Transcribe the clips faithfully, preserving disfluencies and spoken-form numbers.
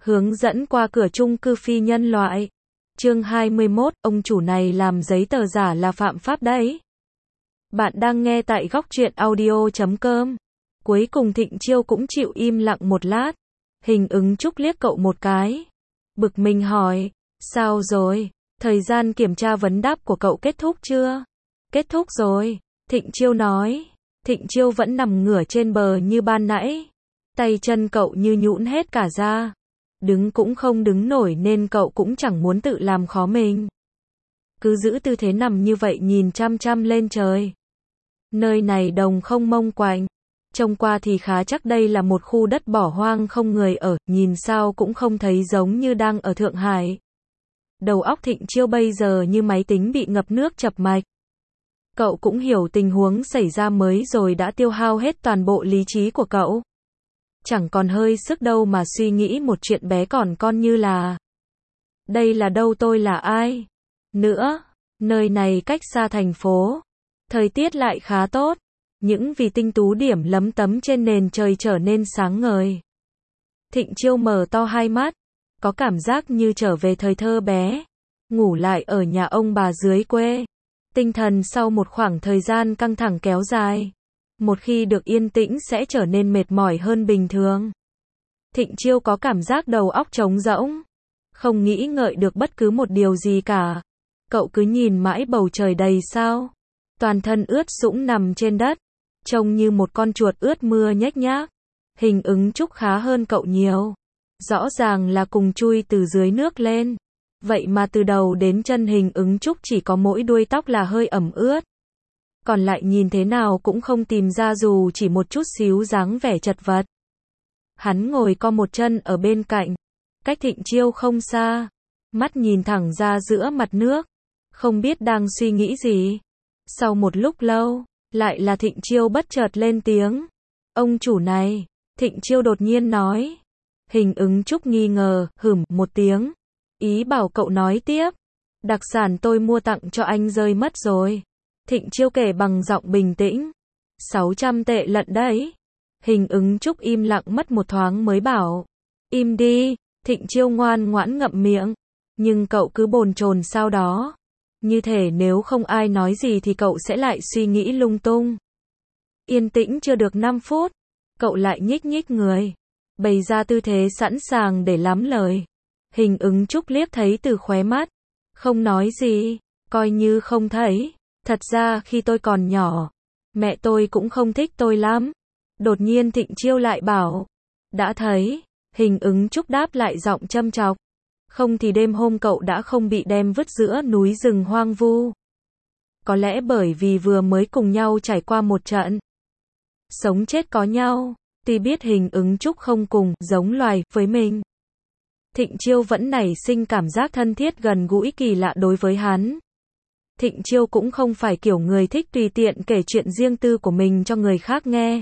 Hướng dẫn qua cửa chung cư phi nhân loại. Chương hai mươi mốt, ông chủ này làm giấy tờ giả là phạm pháp đấy. Bạn đang nghe tại góc truyện audio chấm com. Cuối cùng Thịnh Chiêu cũng chịu im lặng một lát. Hình ứng Trúc liếc cậu một cái. Bực mình hỏi, sao rồi? Thời gian kiểm tra vấn đáp của cậu kết thúc chưa? Kết thúc rồi, Thịnh Chiêu nói. Thịnh Chiêu vẫn nằm ngửa trên bờ như ban nãy. Tay chân cậu như nhũn hết cả ra. Đứng cũng không đứng nổi nên cậu cũng chẳng muốn tự làm khó mình. Cứ giữ tư thế nằm như vậy nhìn chăm chăm lên trời. Nơi này đồng không mông quạnh. Trông qua thì khá chắc đây là một khu đất bỏ hoang không người ở, nhìn sao cũng không thấy giống như đang ở Thượng Hải. Đầu óc Thịnh Chiêu bây giờ như máy tính bị ngập nước chập mạch. Cậu cũng hiểu tình huống xảy ra mới rồi đã tiêu hao hết toàn bộ lý trí của cậu. Chẳng còn hơi sức đâu mà suy nghĩ một chuyện bé còn con như là đây là đâu, tôi là ai? Nữa, nơi này cách xa thành phố. Thời tiết lại khá tốt. Những vì tinh tú điểm lấm tấm trên nền trời trở nên sáng ngời. Thịnh Chiêu mở to hai mắt. Có cảm giác như trở về thời thơ bé. Ngủ lại ở nhà ông bà dưới quê. Tinh thần sau một khoảng thời gian căng thẳng kéo dài. Một khi được yên tĩnh sẽ trở nên mệt mỏi hơn bình thường. Thịnh Chiêu có cảm giác đầu óc trống rỗng. Không nghĩ ngợi được bất cứ một điều gì cả. Cậu cứ nhìn mãi bầu trời đầy sao. Toàn thân ướt sũng nằm trên đất. Trông như một con chuột ướt mưa nhếch nhác. Hình ứng Trúc khá hơn cậu nhiều. Rõ ràng là cùng chui từ dưới nước lên. Vậy mà từ đầu đến chân hình ứng Trúc chỉ có mỗi đuôi tóc là hơi ẩm ướt. Còn lại nhìn thế nào cũng không tìm ra dù chỉ một chút xíu dáng vẻ chật vật. Hắn ngồi co một chân ở bên cạnh. Cách Thịnh Chiêu không xa. Mắt nhìn thẳng ra giữa mặt nước. Không biết đang suy nghĩ gì. Sau một lúc lâu, lại là Thịnh Chiêu bất chợt lên tiếng. Ông chủ này, Thịnh Chiêu đột nhiên nói. Hình ứng Trúc nghi ngờ, hửm một tiếng. Ý bảo cậu nói tiếp. Đặc sản tôi mua tặng cho anh rơi mất rồi. Thịnh Chiêu kể bằng giọng bình tĩnh. sáu trăm tệ lận đấy. Hình ứng Trúc im lặng mất một thoáng mới bảo. Im đi. Thịnh Chiêu ngoan ngoãn ngậm miệng. Nhưng cậu cứ bồn chồn sau đó. Như thể nếu không ai nói gì thì cậu sẽ lại suy nghĩ lung tung. Yên tĩnh chưa được năm phút. Cậu lại nhích nhích người. Bày ra tư thế sẵn sàng để lắm lời. Hình ứng Trúc liếc thấy từ khóe mắt. Không nói gì. Coi như không thấy. Thật ra khi tôi còn nhỏ, mẹ tôi cũng không thích tôi lắm. Đột nhiên Thịnh Chiêu lại bảo. Đã thấy. Hình ứng Trúc đáp lại giọng châm chọc. Không thì đêm hôm cậu đã không bị đem vứt giữa núi rừng hoang vu. Có lẽ bởi vì vừa mới cùng nhau trải qua một trận sống chết có nhau. Tuy biết hình ứng Trúc không cùng giống loài với mình, Thịnh Chiêu vẫn nảy sinh cảm giác thân thiết gần gũi kỳ lạ đối với hắn. Thịnh Chiêu cũng không phải kiểu người thích tùy tiện kể chuyện riêng tư của mình cho người khác nghe.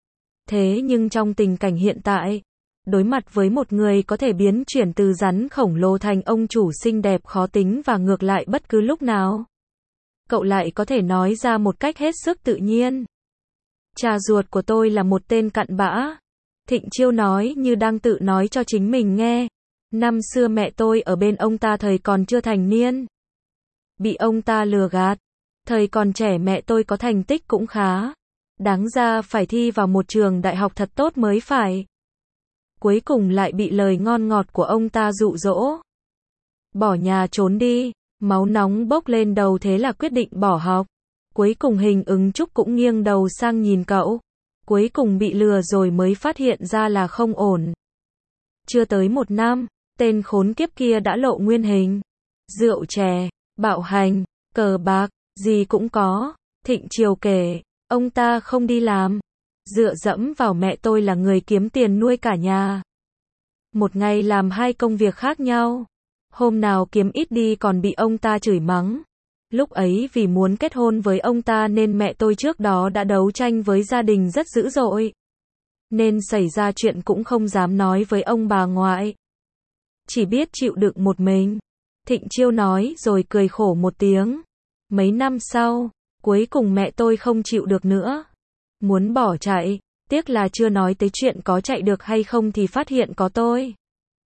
Thế nhưng trong tình cảnh hiện tại, đối mặt với một người có thể biến chuyển từ rắn khổng lồ thành ông chủ xinh đẹp khó tính và ngược lại bất cứ lúc nào, cậu lại có thể nói ra một cách hết sức tự nhiên. Cha ruột của tôi là một tên cặn bã. Thịnh Chiêu nói như đang tự nói cho chính mình nghe. Năm xưa mẹ tôi ở bên ông ta thời còn chưa thành niên. Bị ông ta lừa gạt. Thời còn trẻ mẹ tôi có thành tích cũng khá. Đáng ra phải thi vào một trường đại học thật tốt mới phải. Cuối cùng lại bị lời ngon ngọt của ông ta dụ dỗ. Bỏ nhà trốn đi. Máu nóng bốc lên đầu thế là quyết định bỏ học. Cuối cùng hình ứng Trúc cũng nghiêng đầu sang nhìn cậu. Cuối cùng bị lừa rồi mới phát hiện ra là không ổn. Chưa tới một năm, tên khốn kiếp kia đã lộ nguyên hình. Rượu chè, bạo hành, cờ bạc, gì cũng có. Thịnh Chiêu kể, ông ta không đi làm. Dựa dẫm vào mẹ tôi là người kiếm tiền nuôi cả nhà. Một ngày làm hai công việc khác nhau. Hôm nào kiếm ít đi còn bị ông ta chửi mắng. Lúc ấy vì muốn kết hôn với ông ta nên mẹ tôi trước đó đã đấu tranh với gia đình rất dữ dội. Nên xảy ra chuyện cũng không dám nói với ông bà ngoại. Chỉ biết chịu đựng một mình. Thịnh Chiêu nói rồi cười khổ một tiếng. Mấy năm sau, cuối cùng mẹ tôi không chịu được nữa. Muốn bỏ chạy. Tiếc là chưa nói tới chuyện có chạy được hay không thì phát hiện có tôi.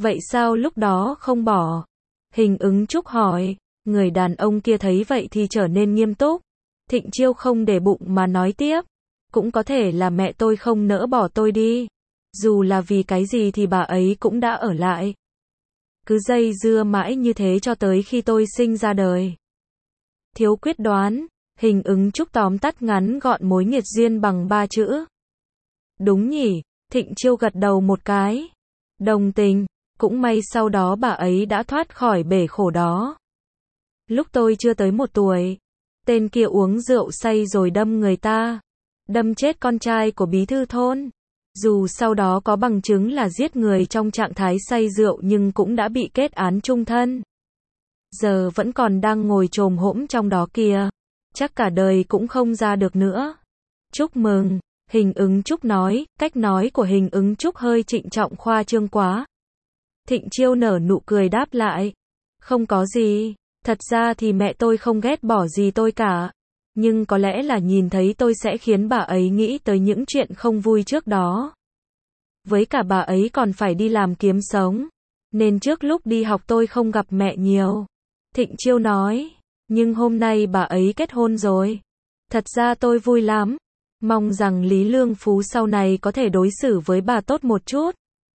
Vậy sao lúc đó không bỏ? Hình ứng trúc hỏi. Người đàn ông kia thấy vậy thì trở nên nghiêm túc. Thịnh Chiêu không để bụng mà nói tiếp. Cũng có thể là mẹ tôi không nỡ bỏ tôi đi. Dù là vì cái gì thì bà ấy cũng đã ở lại. Cứ dây dưa mãi như thế cho tới khi tôi sinh ra đời. Thiếu quyết đoán. Hình ứng trúc tóm tắt ngắn gọn mối nghiệt duyên bằng ba chữ. Đúng nhỉ, Thịnh Chiêu gật đầu một cái. Đồng tình, cũng may sau đó bà ấy đã thoát khỏi bể khổ đó. Lúc tôi chưa tới một tuổi, tên kia uống rượu say rồi đâm người ta. Đâm chết con trai của bí thư thôn. Dù sau đó có bằng chứng là giết người trong trạng thái say rượu nhưng cũng đã bị kết án chung thân. Giờ vẫn còn đang ngồi chồm hổm trong đó kìa. Chắc cả đời cũng không ra được nữa. Chúc mừng, Hình ứng trúc nói, cách nói của hình ứng trúc hơi trịnh trọng khoa trương quá. Thịnh Chiêu nở nụ cười đáp lại. Không có gì, thật ra thì mẹ tôi không ghét bỏ gì tôi cả. Nhưng có lẽ là nhìn thấy tôi sẽ khiến bà ấy nghĩ tới những chuyện không vui trước đó. Với cả bà ấy còn phải đi làm kiếm sống. Nên trước lúc đi học tôi không gặp mẹ nhiều. Thịnh Chiêu nói. Nhưng hôm nay bà ấy kết hôn rồi. Thật ra tôi vui lắm. Mong rằng Lý Lương Phú sau này có thể đối xử với bà tốt một chút.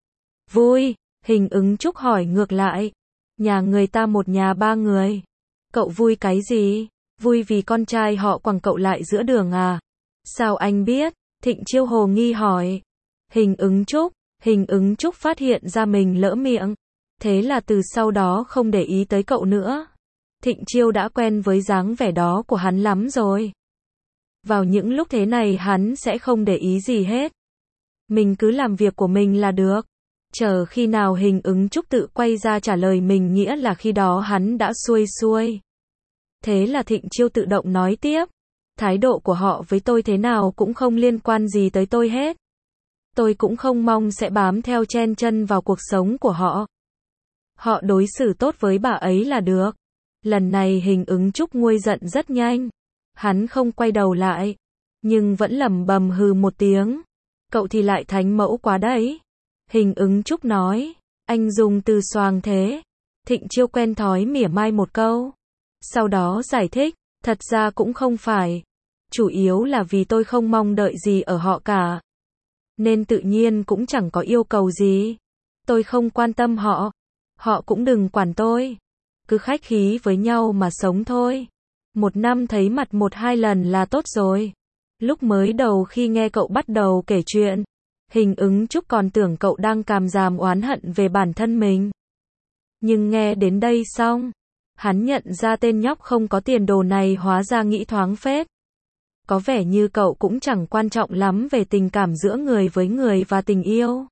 Vui, hình ứng trúc hỏi ngược lại. Nhà người ta một nhà ba người. Cậu vui cái gì? Vui vì con trai họ quẳng cậu lại giữa đường à? Sao anh biết? Thịnh Chiêu hồ nghi hỏi. Hình ứng trúc, hình ứng trúc phát hiện ra mình lỡ miệng. Thế là từ sau đó không để ý tới cậu nữa. Thịnh Chiêu đã quen với dáng vẻ đó của hắn lắm rồi. Vào những lúc thế này hắn sẽ không để ý gì hết. Mình cứ làm việc của mình là được. Chờ khi nào hình ứng trúc tự quay ra trả lời mình nghĩa là khi đó hắn đã xuôi xuôi. Thế là Thịnh Chiêu tự động nói tiếp. Thái độ của họ với tôi thế nào cũng không liên quan gì tới tôi hết. Tôi cũng không mong sẽ bám theo chen chân vào cuộc sống của họ. Họ đối xử tốt với bà ấy là được. Lần này hình ứng trúc nguôi giận rất nhanh. Hắn không quay đầu lại. Nhưng vẫn lẩm bẩm hừ một tiếng. Cậu thì lại thánh mẫu quá đấy. Hình ứng trúc nói. Anh dùng từ xoàng thế. Thịnh Chiêu quen thói mỉa mai một câu. Sau đó giải thích. Thật ra cũng không phải. Chủ yếu là vì tôi không mong đợi gì ở họ cả. Nên tự nhiên cũng chẳng có yêu cầu gì. Tôi không quan tâm họ. Họ cũng đừng quản tôi. Cứ khách khí với nhau mà sống thôi. Một năm thấy mặt một hai lần là tốt rồi. Lúc mới đầu khi nghe cậu bắt đầu kể chuyện, hình ứng trúc còn tưởng cậu đang càm ràm oán hận về bản thân mình. Nhưng nghe đến đây xong, hắn nhận ra tên nhóc không có tiền đồ này hóa ra nghĩ thoáng phết. Có vẻ như cậu cũng chẳng quan trọng lắm về tình cảm giữa người với người và tình yêu.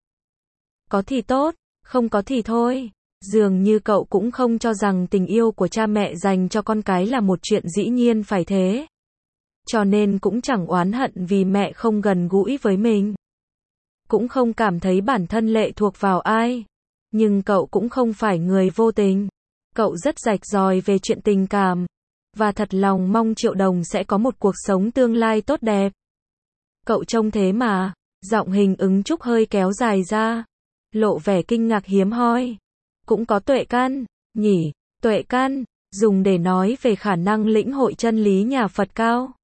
Có thì tốt, không có thì thôi. Dường như cậu cũng không cho rằng tình yêu của cha mẹ dành cho con cái là một chuyện dĩ nhiên phải thế. Cho nên cũng chẳng oán hận vì mẹ không gần gũi với mình. Cũng không cảm thấy bản thân lệ thuộc vào ai. Nhưng cậu cũng không phải người vô tình. Cậu rất rạch ròi về chuyện tình cảm. Và thật lòng mong Triệu Đồng sẽ có một cuộc sống tương lai tốt đẹp. Cậu trông thế mà. Giọng hình ứng trúc hơi kéo dài ra. Lộ vẻ kinh ngạc hiếm hoi. Cũng có tuệ căn, nhỉ, tuệ căn, dùng để nói về khả năng lĩnh hội chân lý nhà Phật cao.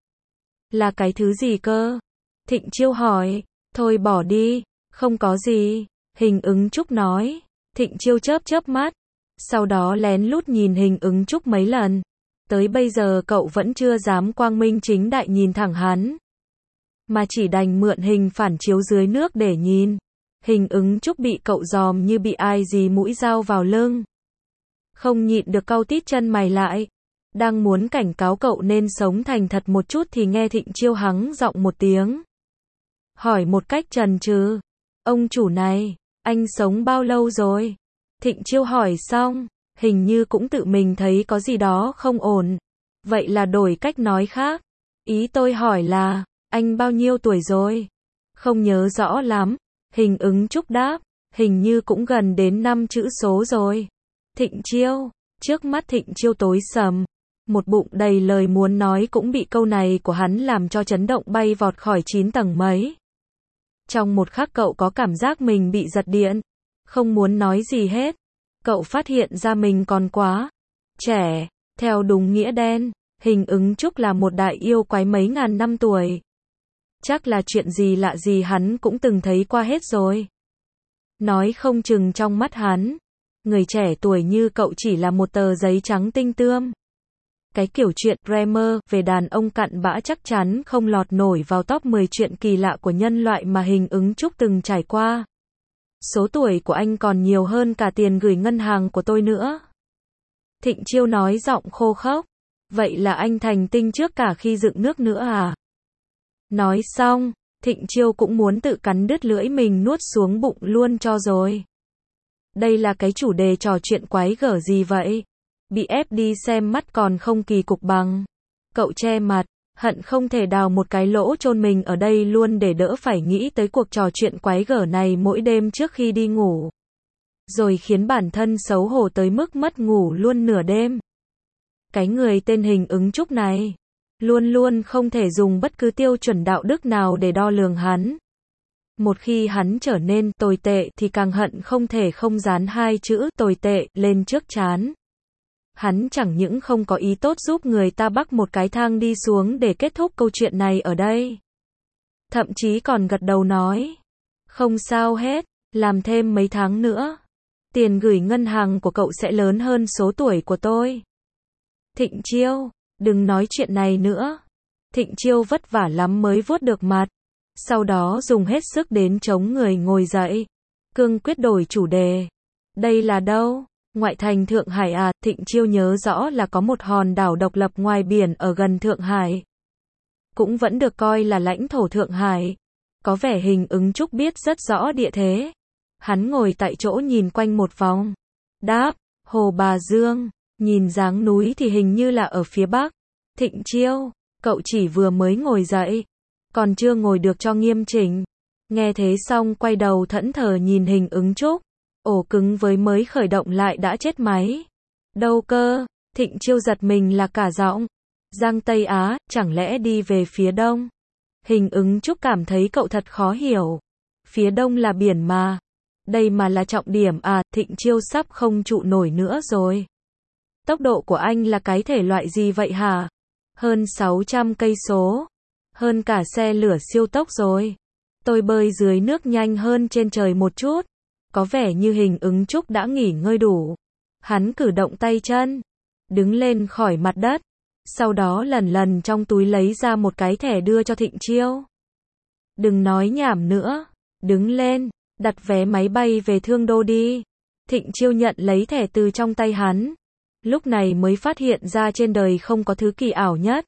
Là cái thứ gì cơ? Thịnh Chiêu hỏi, thôi bỏ đi, không có gì, hình ứng trúc nói. Thịnh Chiêu chớp chớp mắt, sau đó lén lút nhìn hình ứng trúc mấy lần. Tới bây giờ cậu vẫn chưa dám quang minh chính đại nhìn thẳng hắn. Mà chỉ đành mượn hình phản chiếu dưới nước để nhìn. Hình ứng trúc bị cậu dòm như bị ai dí mũi dao vào lưng. Không nhịn được cau tít chân mày lại. Đang muốn cảnh cáo cậu nên sống thành thật một chút thì nghe Thịnh Chiêu hắng giọng một tiếng. Hỏi một cách trần trừ. Ông chủ này, anh sống bao lâu rồi? Thịnh Chiêu hỏi xong, hình như cũng tự mình thấy có gì đó không ổn. Vậy là đổi cách nói khác. Ý tôi hỏi là, anh bao nhiêu tuổi rồi? Không nhớ rõ lắm. Hình ứng trúc đáp, hình như cũng gần đến năm chữ số rồi. Thịnh Chiêu, trước mắt Thịnh Chiêu tối sầm. Một bụng đầy lời muốn nói cũng bị câu này của hắn làm cho chấn động bay vọt khỏi chín tầng mấy. Trong một khắc cậu có cảm giác mình bị giật điện. Không muốn nói gì hết. Cậu phát hiện ra mình còn quá trẻ. Theo đúng nghĩa đen, Hình Ứng Trúc là một đại yêu quái mấy ngàn năm tuổi. Chắc là chuyện gì lạ gì hắn cũng từng thấy qua hết rồi. Nói không chừng trong mắt hắn, người trẻ tuổi như cậu chỉ là một tờ giấy trắng tinh tươm. Cái kiểu chuyện Bremer về đàn ông cặn bã chắc chắn không lọt nổi vào top mười chuyện kỳ lạ của nhân loại mà Hình Ứng Trúc từng trải qua. Số tuổi của anh còn nhiều hơn cả tiền gửi ngân hàng của tôi nữa. Thịnh Chiêu nói giọng khô khốc. Vậy là anh thành tinh trước cả khi dựng nước nữa à? Nói xong, Thịnh Chiêu cũng muốn tự cắn đứt lưỡi mình nuốt xuống bụng luôn cho rồi. Đây là cái chủ đề trò chuyện quái gở gì vậy? Bị ép đi xem mắt còn không kỳ cục bằng. Cậu che mặt, hận không thể đào một cái lỗ chôn mình ở đây luôn để đỡ phải nghĩ tới cuộc trò chuyện quái gở này mỗi đêm trước khi đi ngủ. Rồi khiến bản thân xấu hổ tới mức mất ngủ luôn nửa đêm. Cái người tên Hình Ứng Trúc này, luôn luôn không thể dùng bất cứ tiêu chuẩn đạo đức nào để đo lường hắn. Một khi hắn trở nên tồi tệ thì càng hận không thể không dán hai chữ tồi tệ lên trước trán. Hắn chẳng những không có ý tốt giúp người ta bắc một cái thang đi xuống để kết thúc câu chuyện này ở đây. Thậm chí còn gật đầu nói, không sao hết, làm thêm mấy tháng nữa. Tiền gửi ngân hàng của cậu sẽ lớn hơn số tuổi của tôi. Thịnh Chiêu, đừng nói chuyện này nữa. Thịnh Chiêu vất vả lắm mới vuốt được mặt. Sau đó dùng hết sức đến chống người ngồi dậy. Cương quyết đổi chủ đề. Đây là đâu? Ngoại thành Thượng Hải à? Thịnh Chiêu nhớ rõ là có một hòn đảo độc lập ngoài biển ở gần Thượng Hải. Cũng vẫn được coi là lãnh thổ Thượng Hải. Có vẻ Hình Ứng Trúc biết rất rõ địa thế. Hắn ngồi tại chỗ nhìn quanh một vòng. Đáp, Hồ Bà Dương. Nhìn dáng núi thì hình như là ở phía bắc. Thịnh Chiêu, cậu chỉ vừa mới ngồi dậy. Còn chưa ngồi được cho nghiêm chỉnh. Nghe thế xong quay đầu thẫn thờ nhìn Hình Ứng Trúc. Ổ cứng với mới khởi động lại đã chết máy. Đâu cơ? Thịnh Chiêu giật mình là cả giọng. Giang Tây Á, chẳng lẽ đi về phía đông? Hình Ứng Trúc cảm thấy cậu thật khó hiểu. Phía đông là biển mà. Đây mà là trọng điểm à? Thịnh Chiêu sắp không trụ nổi nữa rồi. Tốc độ của anh là cái thể loại gì vậy hả? Hơn sáu trăm cây số. Hơn cả xe lửa siêu tốc rồi. Tôi bơi dưới nước nhanh hơn trên trời một chút. Có vẻ như Hình Ứng Trúc đã nghỉ ngơi đủ. Hắn cử động tay chân. Đứng lên khỏi mặt đất. Sau đó lần lần trong túi lấy ra một cái thẻ đưa cho Thịnh Chiêu. Đừng nói nhảm nữa. Đứng lên. Đặt vé máy bay về Thương Đô đi. Thịnh Chiêu nhận lấy thẻ từ trong tay hắn. Lúc này mới phát hiện ra trên đời không có thứ kỳ ảo nhất.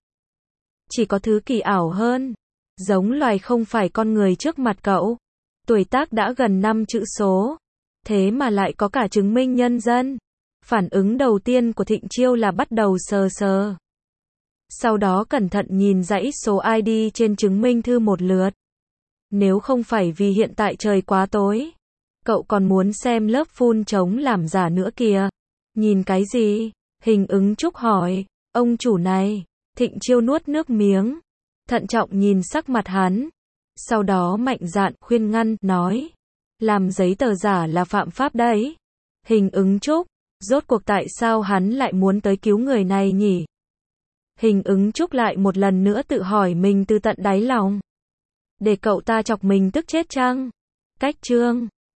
Chỉ có thứ kỳ ảo hơn. Giống loài không phải con người trước mặt cậu. Tuổi tác đã gần năm chữ số. Thế mà lại có cả chứng minh nhân dân. Phản ứng đầu tiên của Thịnh Chiêu là bắt đầu sờ sờ. Sau đó cẩn thận nhìn dãy số i đê trên chứng minh thư một lượt. Nếu không phải vì hiện tại trời quá tối. Cậu còn muốn xem lớp phun trống làm giả nữa kìa. Nhìn cái gì? Hình Ứng Trúc hỏi. Ông chủ này. Thịnh Chiêu nuốt nước miếng. Thận trọng nhìn sắc mặt hắn. Sau đó mạnh dạn khuyên ngăn, nói. Làm giấy tờ giả là phạm pháp đấy. Hình Ứng Trúc. Rốt cuộc tại sao hắn lại muốn tới cứu người này nhỉ? Hình Ứng Trúc lại một lần nữa tự hỏi mình từ tận đáy lòng. Để cậu ta chọc mình tức chết chăng? Cách chương